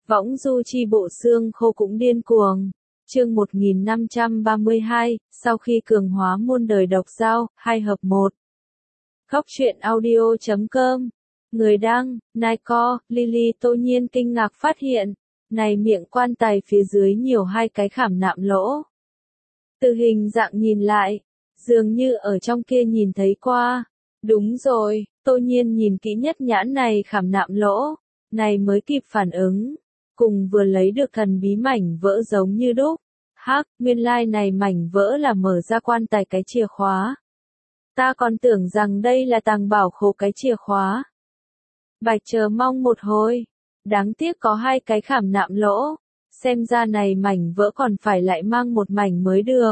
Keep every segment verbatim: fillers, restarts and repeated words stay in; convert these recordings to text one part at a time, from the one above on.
Võng du chi bộ xương khô cũng điên cuồng. Chương một nghìn năm trăm ba mươi hai, sau khi cường hóa muôn đời độc dao, hai hợp một. Góc truyện audio chấm com. Người đăng, Niko, Lily Tô Nhiên kinh ngạc phát hiện, này miệng quan tài phía dưới nhiều hai cái khảm nạm lỗ. Từ hình dạng nhìn lại, dường như ở trong kia nhìn thấy qua. Đúng rồi, Tô Nhiên nhìn kỹ nhất nhãn này khảm nạm lỗ, này mới kịp phản ứng. Cùng vừa lấy được thần bí mảnh vỡ giống như đúc. Hắc, nguyên lai này mảnh vỡ là mở ra quan tài cái chìa khóa. Ta còn tưởng rằng đây là tàng bảo khố cái chìa khóa. Bạch chờ mong một hồi. Đáng tiếc có hai cái khảm nạm lỗ. Xem ra này mảnh vỡ còn phải lại mang một mảnh mới được.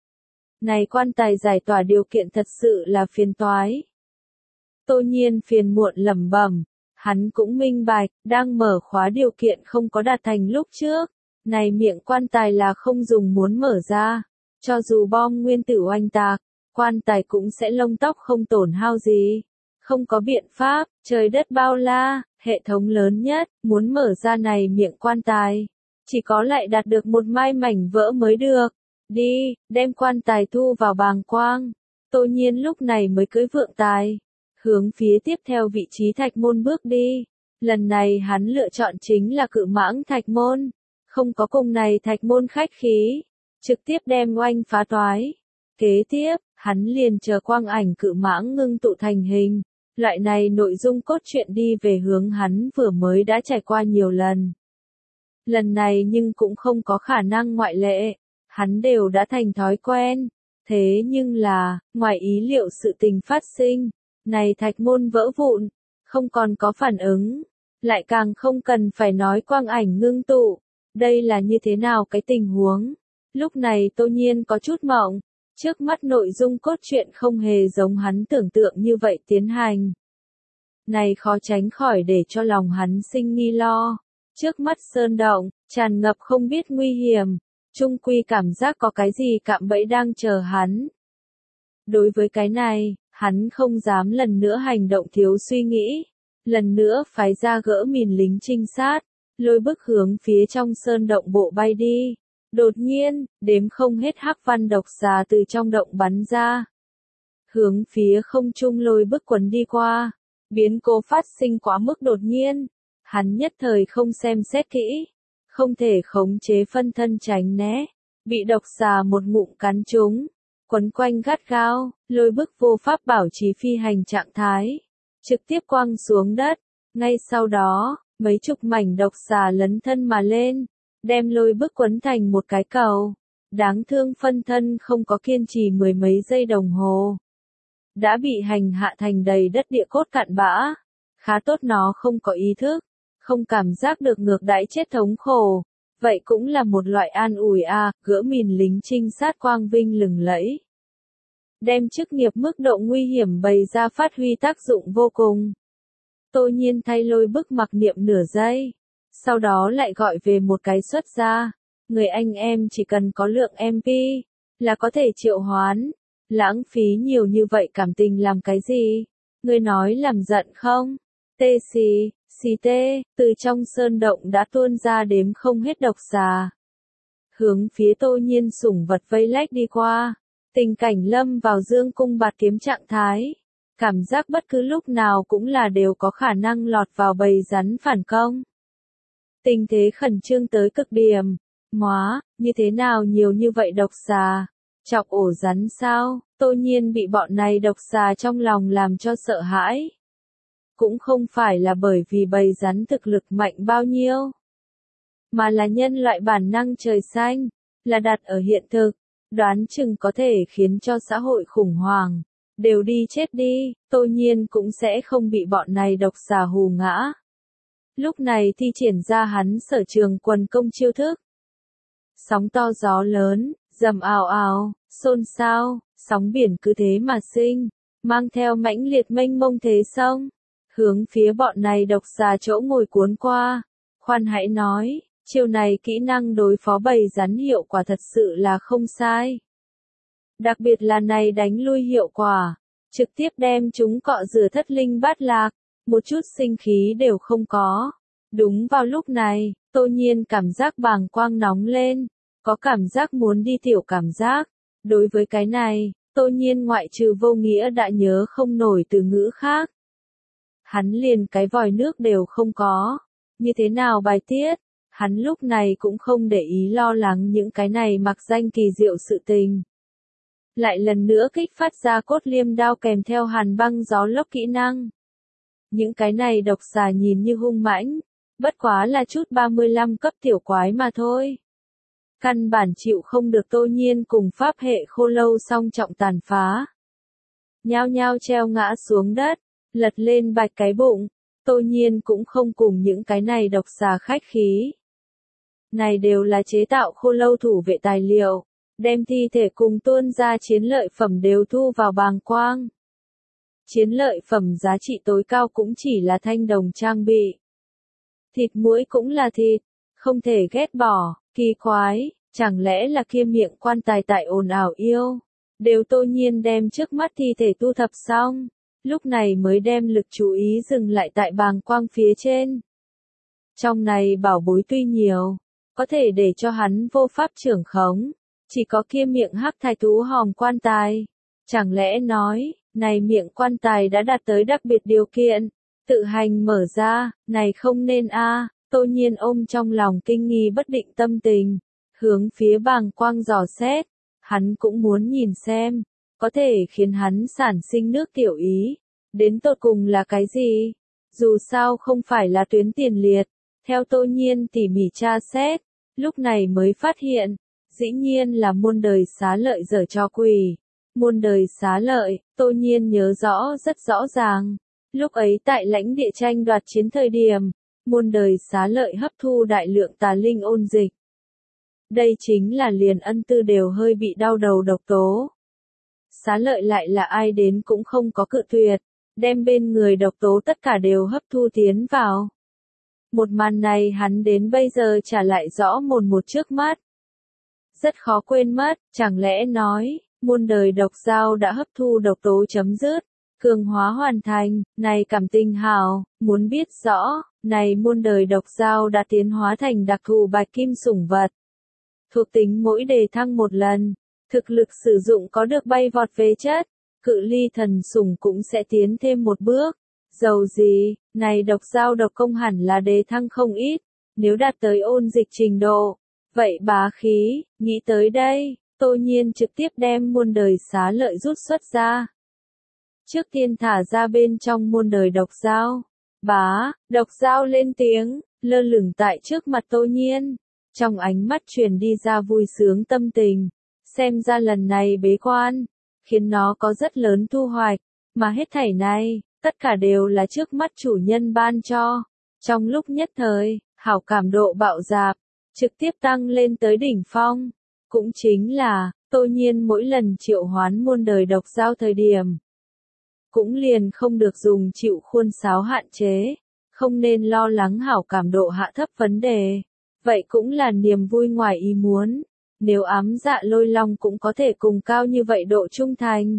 Này quan tài giải tỏa điều kiện thật sự là phiền toái. Tô Nhiên phiền muộn lẩm bẩm. Hắn cũng minh bạch, đang mở khóa điều kiện không có đạt thành lúc trước. Này miệng quan tài là không dùng muốn mở ra. Cho dù bom nguyên tử oanh tạc, quan tài cũng sẽ lông tóc không tổn hao gì. Không có biện pháp, trời đất bao la, hệ thống lớn nhất, muốn mở ra này miệng quan tài. Chỉ có lại đạt được một mai mảnh vỡ mới được. Đi, đem quan tài thu vào bàng quang. Tô Nhiên lúc này mới cưỡi vượng tài. Hướng phía tiếp theo vị trí thạch môn bước đi. Lần này hắn lựa chọn chính là cự mãng thạch môn. Không có cùng này thạch môn khách khí. Trực tiếp đem oanh phá toái. Kế tiếp, hắn liền chờ quang ảnh cự mãng ngưng tụ thành hình. Loại này nội dung cốt truyện đi về hướng hắn vừa mới đã trải qua nhiều lần. Lần này nhưng cũng không có khả năng ngoại lệ. Hắn đều đã thành thói quen. Thế nhưng là, ngoài ý liệu sự tình phát sinh. Này thạch môn vỡ vụn, không còn có phản ứng, lại càng không cần phải nói quang ảnh ngưng tụ. Đây là như thế nào cái tình huống? Lúc này Tô Nhiên có chút mộng, trước mắt nội dung cốt truyện không hề giống hắn tưởng tượng như vậy tiến hành. Này khó tránh khỏi để cho lòng hắn sinh nghi lo. Trước mắt sơn động, tràn ngập không biết nguy hiểm, chung quy cảm giác có cái gì cạm bẫy đang chờ hắn. Đối với cái này, hắn không dám lần nữa hành động thiếu suy nghĩ. Lần nữa phái ra gỡ mìn lính trinh sát, lôi bức hướng phía trong sơn động bộ bay đi. Đột nhiên, đếm không hết hắc văn độc xà từ trong động bắn ra. Hướng phía không trung lôi bức quấn đi qua. Biến cố phát sinh quá mức đột nhiên. Hắn nhất thời không xem xét kỹ. Không thể khống chế phân thân tránh né. Bị độc xà một ngụm cắn trúng. Quấn quanh gắt gao, lôi bức vô pháp bảo trì phi hành trạng thái. Trực tiếp quăng xuống đất. Ngay sau đó, mấy chục mảnh độc xà lấn thân mà lên. Đem lôi bức quấn thành một cái cầu. Đáng thương phân thân không có kiên trì mười mấy giây đồng hồ. Đã bị hành hạ thành đầy đất địa cốt cạn bã. Khá tốt nó không có ý thức. Không cảm giác được ngược đãi chết thống khổ. Vậy cũng là một loại an ủi a, à, gỡ mìn lính trinh sát quang vinh lừng lẫy. Đem chức nghiệp mức độ nguy hiểm bày ra phát huy tác dụng vô cùng. Tô Nhiên thay lôi bức mặc niệm nửa giây. Sau đó lại gọi về một cái xuất ra. Người anh em chỉ cần có lượng em pê, là có thể triệu hoán. Lãng phí nhiều như vậy cảm tình làm cái gì? Người nói làm giận không? Tê xì, xì tê, từ trong sơn động đã tuôn ra đếm không hết độc xà. Hướng phía Tô Nhiên sủng vật vây lách đi qua. Tình cảnh lâm vào dương cung bạt kiếm trạng thái. Cảm giác bất cứ lúc nào cũng là đều có khả năng lọt vào bầy rắn phản công. Tình thế khẩn trương tới cực điểm. Móa, như thế nào nhiều như vậy độc xà? Chọc ổ rắn sao? Tô Nhiên bị bọn này độc xà trong lòng làm cho sợ hãi. Cũng không phải là bởi vì bầy rắn thực lực mạnh bao nhiêu. Mà là nhân loại bản năng trời xanh. Là đặt ở hiện thực. Đoán chừng có thể khiến cho xã hội khủng hoảng. Đều đi chết đi, Tô Nhiên cũng sẽ không bị bọn này độc xà hù ngã. Lúc này thi triển ra hắn sở trường quần công chiêu thức. Sóng to gió lớn, dầm ào ào, xôn xao, sóng biển cứ thế mà sinh, mang theo mãnh liệt mênh mông thế sông, hướng phía bọn này độc xà chỗ ngồi cuốn qua. Khoan hãy nói, chiêu này kỹ năng đối phó bầy rắn hiệu quả thật sự là không sai. Đặc biệt là này đánh lui hiệu quả, trực tiếp đem chúng cọ rửa thất linh bát lạc, một chút sinh khí đều không có. Đúng vào lúc này, Tô Nhiên cảm giác bàng quang nóng lên, có cảm giác muốn đi tiểu cảm giác. Đối với cái này, Tô Nhiên ngoại trừ vô nghĩa đã nhớ không nổi từ ngữ khác. Hắn liền cái vòi nước đều không có, như thế nào bài tiết, hắn lúc này cũng không để ý lo lắng những cái này mặc danh kỳ diệu sự tình. Lại lần nữa kích phát ra cốt liêm đao kèm theo hàn băng gió lốc kỹ năng. Những cái này độc xà nhìn như hung mãnh, bất quá là chút ba mươi lăm cấp tiểu quái mà thôi. Căn bản chịu không được Tô Nhiên cùng pháp hệ khô lâu song trọng tàn phá. Nhao nhao treo ngã xuống đất, lật lên bạch cái bụng, Tô Nhiên cũng không cùng những cái này độc xà khách khí. Này đều là chế tạo khô lâu thủ vệ tài liệu, đem thi thể cùng tuôn ra chiến lợi phẩm đều thu vào bàng quang. Chiến lợi phẩm giá trị tối cao cũng chỉ là thanh đồng trang bị. Thịt muỗi cũng là thịt, không thể ghét bỏ, kỳ quái, chẳng lẽ là kia miệng quan tài tại ồn ào yêu. Đều Tô Nhiên đem trước mắt thi thể thu thập xong, lúc này mới đem lực chú ý dừng lại tại bàng quang phía trên. Trong này bảo bối tuy nhiều, có thể để cho hắn vô pháp trưởng khống, chỉ có kia miệng hắc thạch thú hòm quan tài. Chẳng lẽ nói, này miệng quan tài đã đạt tới đặc biệt điều kiện, tự hành mở ra, này không nên a. Tô Nhiên ôm trong lòng kinh nghi bất định tâm tình, hướng phía bàng quang dò xét, hắn cũng muốn nhìn xem, có thể khiến hắn sản sinh nước tiểu ý, đến tột cùng là cái gì? Dù sao không phải là tuyến tiền liệt, theo Tô Nhiên tỉ mỉ tra xét, lúc này mới phát hiện, dĩ nhiên là muôn đời xá lợi dở cho quỷ. Muôn đời xá lợi, Tô Nhiên nhớ rõ rất rõ ràng, lúc ấy tại lãnh địa tranh đoạt chiến thời điểm, muôn đời xá lợi hấp thu đại lượng tà linh ôn dịch. Đây chính là liền ân tư đều hơi bị đau đầu độc tố. Xá lợi lại là ai đến cũng không có cự tuyệt, đem bên người độc tố tất cả đều hấp thu tiến vào. Một màn này hắn đến bây giờ trả lại rõ mồn một trước mắt. Rất khó quên mất, chẳng lẽ nói, muôn đời độc dao đã hấp thu độc tố chấm dứt, cường hóa hoàn thành, này cảm tình hào, muốn biết rõ, này muôn đời độc dao đã tiến hóa thành đặc thù bạch kim sủng vật. Thuộc tính mỗi đề thăng một lần, thực lực sử dụng có được bay vọt về chất, cự ly thần sủng cũng sẽ tiến thêm một bước. Dầu gì, này độc dao độc công hẳn là đề thăng không ít, nếu đạt tới ôn dịch trình độ, vậy bá khí, nghĩ tới đây, Tô Nhiên trực tiếp đem muôn đời xá lợi rút xuất ra. Trước tiên thả ra bên trong muôn đời độc dao, bá, độc dao lên tiếng, lơ lửng tại trước mặt Tô Nhiên, trong ánh mắt truyền đi ra vui sướng tâm tình, xem ra lần này bế quan, khiến nó có rất lớn thu hoạch, mà hết thảy này, tất cả đều là trước mắt chủ nhân ban cho. Trong lúc nhất thời, hảo cảm độ bạo dạp, trực tiếp tăng lên tới đỉnh phong. Cũng chính là, Tô Nhiên mỗi lần triệu hoán muôn đời độc dao thời điểm, cũng liền không được dùng chịu khuôn sáo hạn chế, không nên lo lắng hảo cảm độ hạ thấp vấn đề. Vậy cũng là niềm vui ngoài ý muốn, nếu ám dạ lôi long cũng có thể cùng cao như vậy độ trung thành.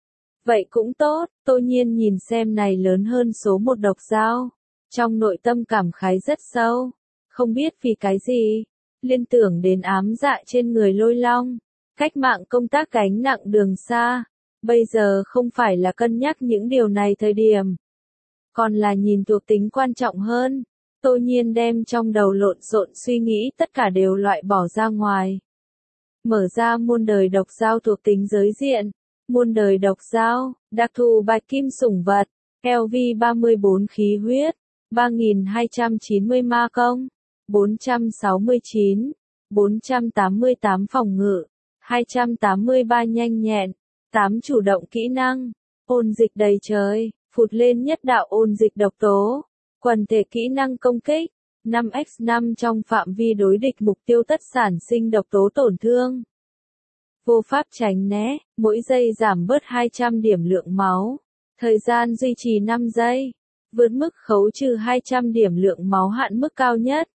Vậy cũng tốt, Tô Nhiên nhìn xem này lớn hơn số một độc dao, trong nội tâm cảm khái rất sâu, không biết vì cái gì, liên tưởng đến ám dạ trên người lôi long, cách mạng công tác gánh nặng đường xa, bây giờ không phải là cân nhắc những điều này thời điểm, còn là nhìn thuộc tính quan trọng hơn. Tô Nhiên đem trong đầu lộn xộn suy nghĩ tất cả đều loại bỏ ra ngoài. Mở ra muôn đời độc dao thuộc tính giới diện, muôn đời độc dao, đặc thù bạch kim sủng vật, L V ba mươi bốn khí huyết, ba nghìn hai trăm chín mươi ma công, bốn trăm sáu mươi chín, bốn trăm tám mươi tám phòng ngự, hai trăm tám mươi ba nhanh nhẹn, tám chủ động kỹ năng, ôn dịch đầy trời, phụt lên nhất đạo ôn dịch độc tố. Quần thể kỹ năng công kích, năm nhân năm trong phạm vi đối địch mục tiêu tất sản sinh độc tố tổn thương. Vô pháp tránh né, mỗi giây giảm bớt hai trăm điểm lượng máu. Thời gian duy trì năm giây. Vượt mức khấu trừ hai trăm điểm lượng máu hạn mức cao nhất.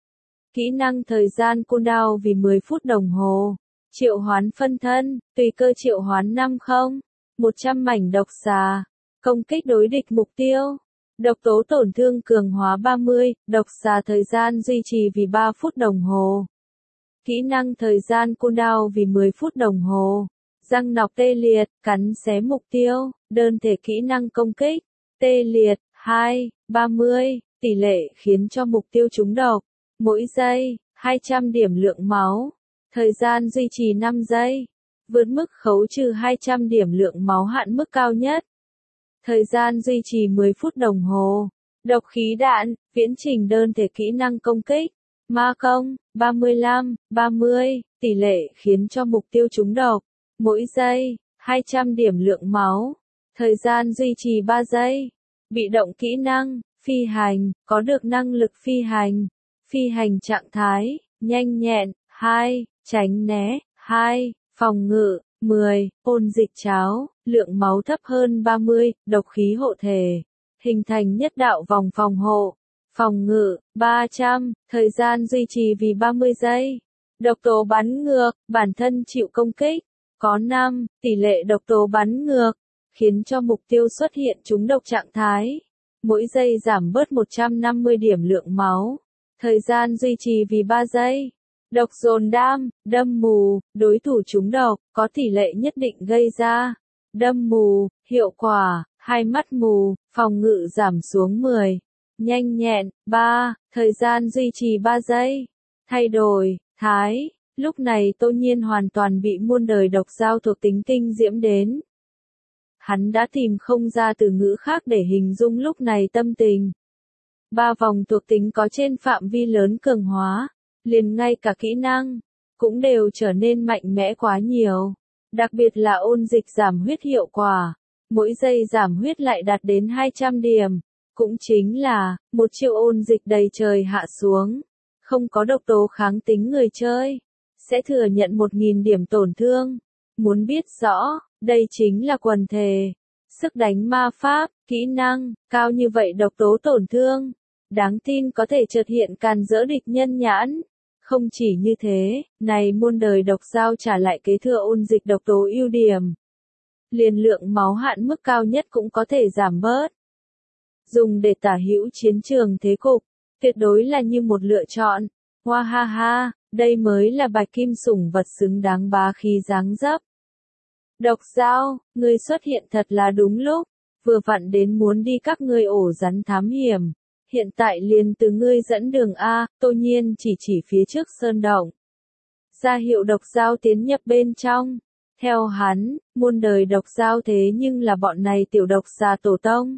Kỹ năng thời gian cooldown vì mười phút đồng hồ. Triệu hoán phân thân, tùy cơ triệu hoán năm không, một trăm mảnh độc xà. Công kích đối địch mục tiêu. Độc tố tổn thương cường hóa ba mươi, độc xà thời gian duy trì vì ba phút đồng hồ. Kỹ năng thời gian cooldown vì mười phút đồng hồ. Răng nọc tê liệt, cắn xé mục tiêu, đơn thể kỹ năng công kích, tê liệt, hai, ba mươi, tỷ lệ khiến cho mục tiêu trúng độc. Mỗi giây, hai trăm điểm lượng máu. Thời gian duy trì năm giây. Vượt mức khấu trừ hai trăm điểm lượng máu hạn mức cao nhất. Thời gian duy trì mười phút đồng hồ. Độc khí đạn, viễn trình đơn thể kỹ năng công kích. Ma công, ba mươi lăm, ba mươi, tỷ lệ khiến cho mục tiêu trúng độc. Mỗi giây, hai trăm điểm lượng máu. Thời gian duy trì ba giây. Bị động kỹ năng, phi hành, có được năng lực phi hành. Phi hành trạng thái, nhanh nhẹn, hai, tránh né, hai, phòng ngự, mười, ôn dịch cháo, lượng máu thấp hơn ba mươi, độc khí hộ thể. Hình thành nhất đạo vòng phòng hộ. Phòng ngự, ba trăm, thời gian duy trì vì ba mươi giây. Độc tố bắn ngược, bản thân chịu công kích. Có năm, tỷ lệ độc tố bắn ngược, khiến cho mục tiêu xuất hiện trúng độc trạng thái. Mỗi giây giảm bớt một trăm năm mươi điểm lượng máu. Thời gian duy trì vì ba giây. Độc dồn đam, đâm mù, đối thủ trúng độc, có tỷ lệ nhất định gây ra. Đâm mù, hiệu quả, hai mắt mù, phòng ngự giảm xuống mười. Nhanh nhẹn, ba, thời gian duy trì ba giây. Thay đổi, thái, lúc này Tô Nhiên hoàn toàn bị muôn đời độc dao thuộc tính kinh diễm đến. Hắn đã tìm không ra từ ngữ khác để hình dung lúc này tâm tình. Ba vòng thuộc tính có trên phạm vi lớn cường hóa, liền ngay cả kỹ năng, cũng đều trở nên mạnh mẽ quá nhiều. Đặc biệt là ôn dịch giảm huyết hiệu quả, mỗi giây giảm huyết lại đạt đến hai trăm điểm. Cũng chính là, một triệu ôn dịch đầy trời hạ xuống. Không có độc tố kháng tính người chơi, sẽ thừa nhận một nghìn điểm tổn thương. Muốn biết rõ, đây chính là quần thể. Sức đánh ma pháp, kỹ năng, cao như vậy độc tố tổn thương. Đáng tin có thể chợt hiện càn rỡ địch nhân nhãn. Không chỉ như thế, này muôn đời độc dao trả lại kế thừa ôn dịch độc tố ưu điểm. Liền lượng máu hạn mức cao nhất cũng có thể giảm bớt. Dùng để tả hữu chiến trường thế cục, tuyệt đối là như một lựa chọn. Hoa ha ha, đây mới là bạch kim sủng vật xứng đáng bá khí dáng dấp. Độc dao, ngươi xuất hiện thật là đúng lúc, vừa vặn đến muốn đi các ngươi ổ rắn thám hiểm. Hiện tại liền từ ngươi dẫn đường A, Tô Nhiên chỉ chỉ phía trước sơn động. Ra hiệu độc dao tiến nhập bên trong. Theo hắn, muôn đời độc dao thế nhưng là bọn này tiểu độc xà tổ tông.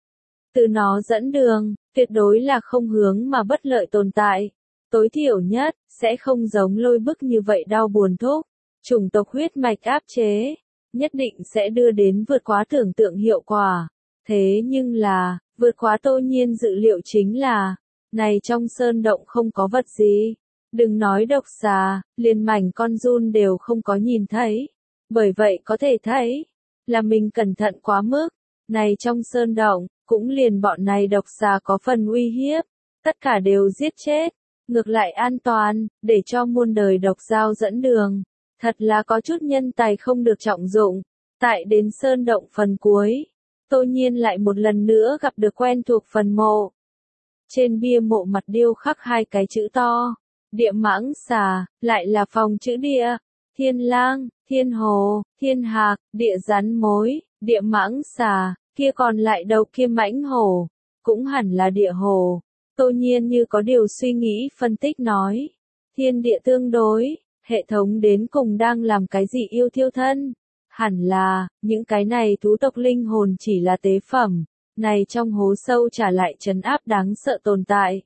Từ nó dẫn đường, tuyệt đối là không hướng mà bất lợi tồn tại. Tối thiểu nhất, sẽ không giống lôi bức như vậy đau buồn thúc. Chủng tộc huyết mạch áp chế, nhất định sẽ đưa đến vượt quá tưởng tượng hiệu quả. Thế nhưng là, vượt quá Tô Nhiên dự liệu chính là, này trong sơn động không có vật gì. Đừng nói độc xà, liền mảnh con giun đều không có nhìn thấy. Bởi vậy có thể thấy, là mình cẩn thận quá mức. Này trong sơn động, cũng liền bọn này độc xà có phần uy hiếp. Tất cả đều giết chết. Ngược lại an toàn, để cho muôn đời độc dao dẫn đường. Thật là có chút nhân tài không được trọng dụng. Tại đến sơn động phần cuối, Tô Nhiên lại một lần nữa gặp được quen thuộc phần mộ. Trên bia mộ mặt điêu khắc hai cái chữ to. Địa mãng xà, lại là phòng chữ địa. Thiên lang, thiên hồ, thiên hạc, địa rắn mối, địa mãng xà, kia còn lại đầu kia mãnh hổ. Cũng hẳn là địa hồ. Tô Nhiên như có điều suy nghĩ phân tích nói. Thiên địa tương đối, hệ thống đến cùng đang làm cái gì yêu thiêu thân? Hẳn là, những cái này thú tộc linh hồn chỉ là tế phẩm, này trong hố sâu trả lại trấn áp đáng sợ tồn tại.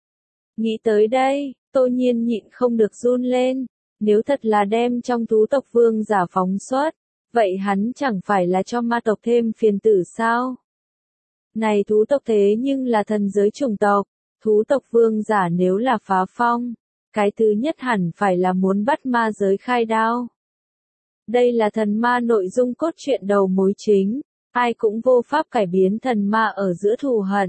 Nghĩ tới đây, Tô Nhiên nhịn không được run lên, nếu thật là đem trong thú tộc vương giả phóng xuất, vậy hắn chẳng phải là cho ma tộc thêm phiền tử sao? Này thú tộc thế nhưng là thần giới chủng tộc, thú tộc vương giả nếu là phá phong, cái thứ nhất hẳn phải là muốn bắt ma giới khai đao. Đây là thần ma nội dung cốt truyện đầu mối chính, ai cũng vô pháp cải biến thần ma ở giữa thù hận.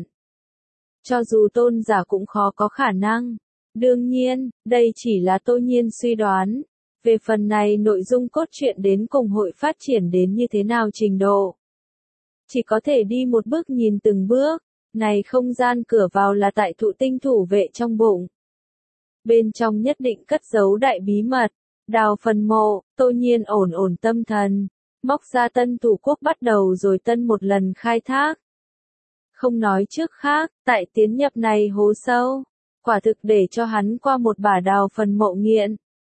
Cho dù tôn giả cũng khó có khả năng. Đương nhiên, đây chỉ là Tô Nhiên suy đoán. Về phần này nội dung cốt truyện đến cùng hội phát triển đến như thế nào trình độ. Chỉ có thể đi một bước nhìn từng bước. Này không gian cửa vào là tại thụ tinh thủ vệ trong bụng. Bên trong nhất định cất giấu đại bí mật. Đào phần mộ, Tô Nhiên ổn ổn tâm thần. Móc ra tân thủ quốc bắt đầu rồi tân một lần khai thác. Không nói trước khác, tại tiến nhập này hố sâu. Quả thực để cho hắn qua một bả đào phần mộ nghiện.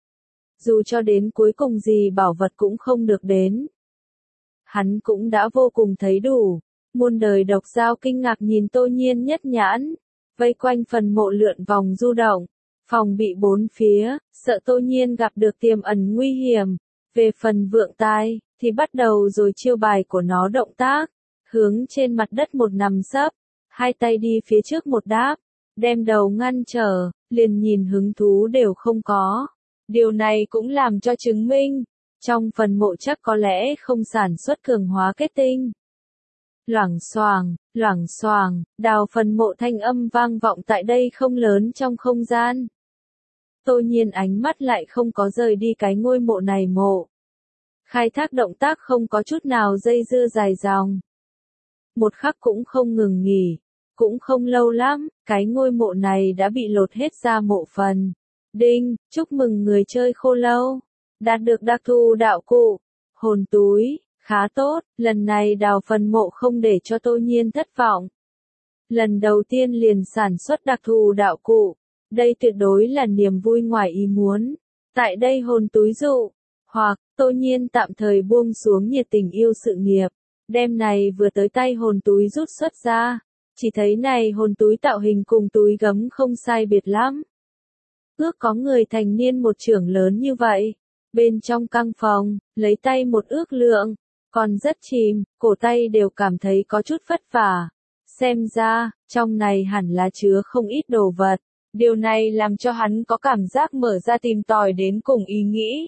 Dù cho đến cuối cùng gì bảo vật cũng không được đến. Hắn cũng đã vô cùng thấy đủ. Muôn đời độc giao kinh ngạc nhìn Tô Nhiên nhất nhãn. Vây quanh phần mộ lượn vòng du động. Phòng bị bốn phía, sợ Tô Nhiên gặp được tiềm ẩn nguy hiểm. Về phần vượng tai, thì bắt đầu rồi chiêu bài của nó động tác. Hướng trên mặt đất một nằm sấp. Hai tay đi phía trước một đáp. Đem đầu ngăn trở, liền nhìn hứng thú đều không có. Điều này cũng làm cho chứng minh. Trong phần mộ chắc có lẽ không sản xuất cường hóa kết tinh. Loảng xoàng, loảng xoàng, đào phần mộ thanh âm vang vọng tại đây không lớn trong không gian. Tô Nhiên ánh mắt lại không có rời đi cái ngôi mộ này mộ. Khai thác động tác không có chút nào dây dưa dài dòng. Một khắc cũng không ngừng nghỉ, cũng không lâu lắm, cái ngôi mộ này đã bị lột hết ra mộ phần. Đinh, chúc mừng người chơi khô lâu. Đạt được đặc thù đạo cụ, hồn túi. Khá tốt, lần này đào phần mộ không để cho Tô Nhiên thất vọng. Lần đầu tiên liền sản xuất đặc thù đạo cụ. Đây tuyệt đối là niềm vui ngoài ý muốn. Tại đây hồn túi dụ, hoặc, Tô Nhiên tạm thời buông xuống nhiệt tình yêu sự nghiệp. Đêm này vừa tới tay hồn túi rút xuất ra. Chỉ thấy này hồn túi tạo hình cùng túi gấm không sai biệt lắm. Ước có người thành niên một trưởng lớn như vậy. Bên trong căn phòng, lấy tay một ước lượng. Còn rất chìm, cổ tay đều cảm thấy có chút vất vả. Xem ra, trong này hẳn là chứa không ít đồ vật. Điều này làm cho hắn có cảm giác mở ra tìm tòi đến cùng ý nghĩ.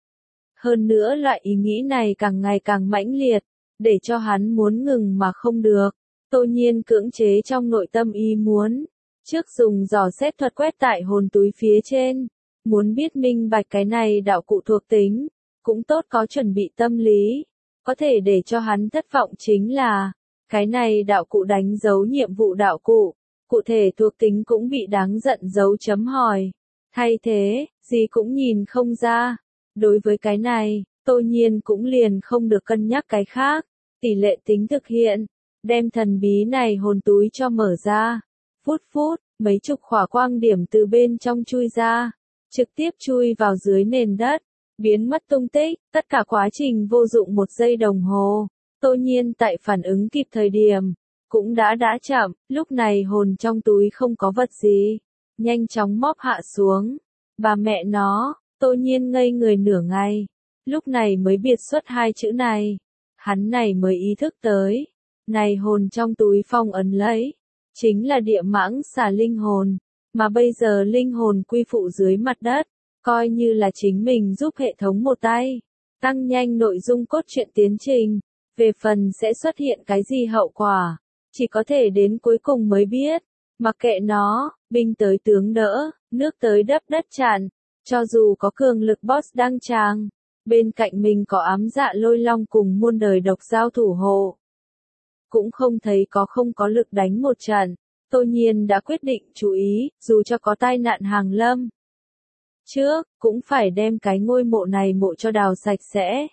Hơn nữa loại ý nghĩ này càng ngày càng mãnh liệt, để cho hắn muốn ngừng mà không được. Tô Nhiên cưỡng chế trong nội tâm ý muốn. Trước dùng dò xét thuật quét tại hồn túi phía trên. Muốn biết minh bạch cái này đạo cụ thuộc tính. Cũng tốt có chuẩn bị tâm lý. Có thể để cho hắn thất vọng chính là, cái này đạo cụ đánh dấu nhiệm vụ đạo cụ, cụ thể thuộc tính cũng bị đáng giận dấu chấm hỏi. Thay thế, gì cũng nhìn không ra. Đối với cái này, Tô Nhiên cũng liền không được cân nhắc cái khác. Tỷ lệ tính thực hiện, đem thần bí này hồn túi cho mở ra. Phút phút, mấy chục khỏa quang điểm từ bên trong chui ra, trực tiếp chui vào dưới nền đất. Biến mất tung tích, tất cả quá trình vô dụng một giây đồng hồ. Tô Nhiên tại phản ứng kịp thời điểm, cũng đã đã chậm, lúc này hồn trong túi không có vật gì. Nhanh chóng móp hạ xuống. Bà mẹ nó, Tô Nhiên ngây người nửa ngày. Lúc này mới biệt xuất hai chữ này. Hắn này mới ý thức tới. Này hồn trong túi phong ấn lấy. Chính là địa mãng xà linh hồn. Mà bây giờ linh hồn quy phụ dưới mặt đất. Coi như là chính mình giúp hệ thống một tay, tăng nhanh nội dung cốt truyện tiến trình, về phần sẽ xuất hiện cái gì hậu quả, chỉ có thể đến cuối cùng mới biết, mặc kệ nó, binh tới tướng đỡ, nước tới đắp đất tràn, cho dù có cường lực boss đăng tràng, bên cạnh mình có ám dạ lôi long cùng muôn đời độc giao thủ hộ. Cũng không thấy có không có lực đánh một trận, Tô Nhiên đã quyết định chú ý, dù cho có tai nạn hàng lâm. Trước, cũng phải đem cái ngôi mộ này mộ cho đào sạch sẽ.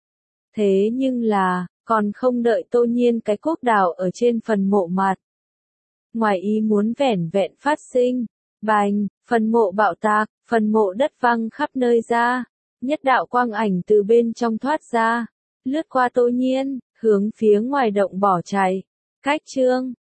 Thế nhưng là, còn không đợi Tô Nhiên cái cốt đào ở trên phần mộ mặt. Ngoài ý muốn vẻn vẹn phát sinh, bành, phần mộ bạo tạc, phần mộ đất văng khắp nơi ra. Nhất đạo quang ảnh từ bên trong thoát ra, lướt qua Tô Nhiên, hướng phía ngoài động bỏ chạy. Cách chương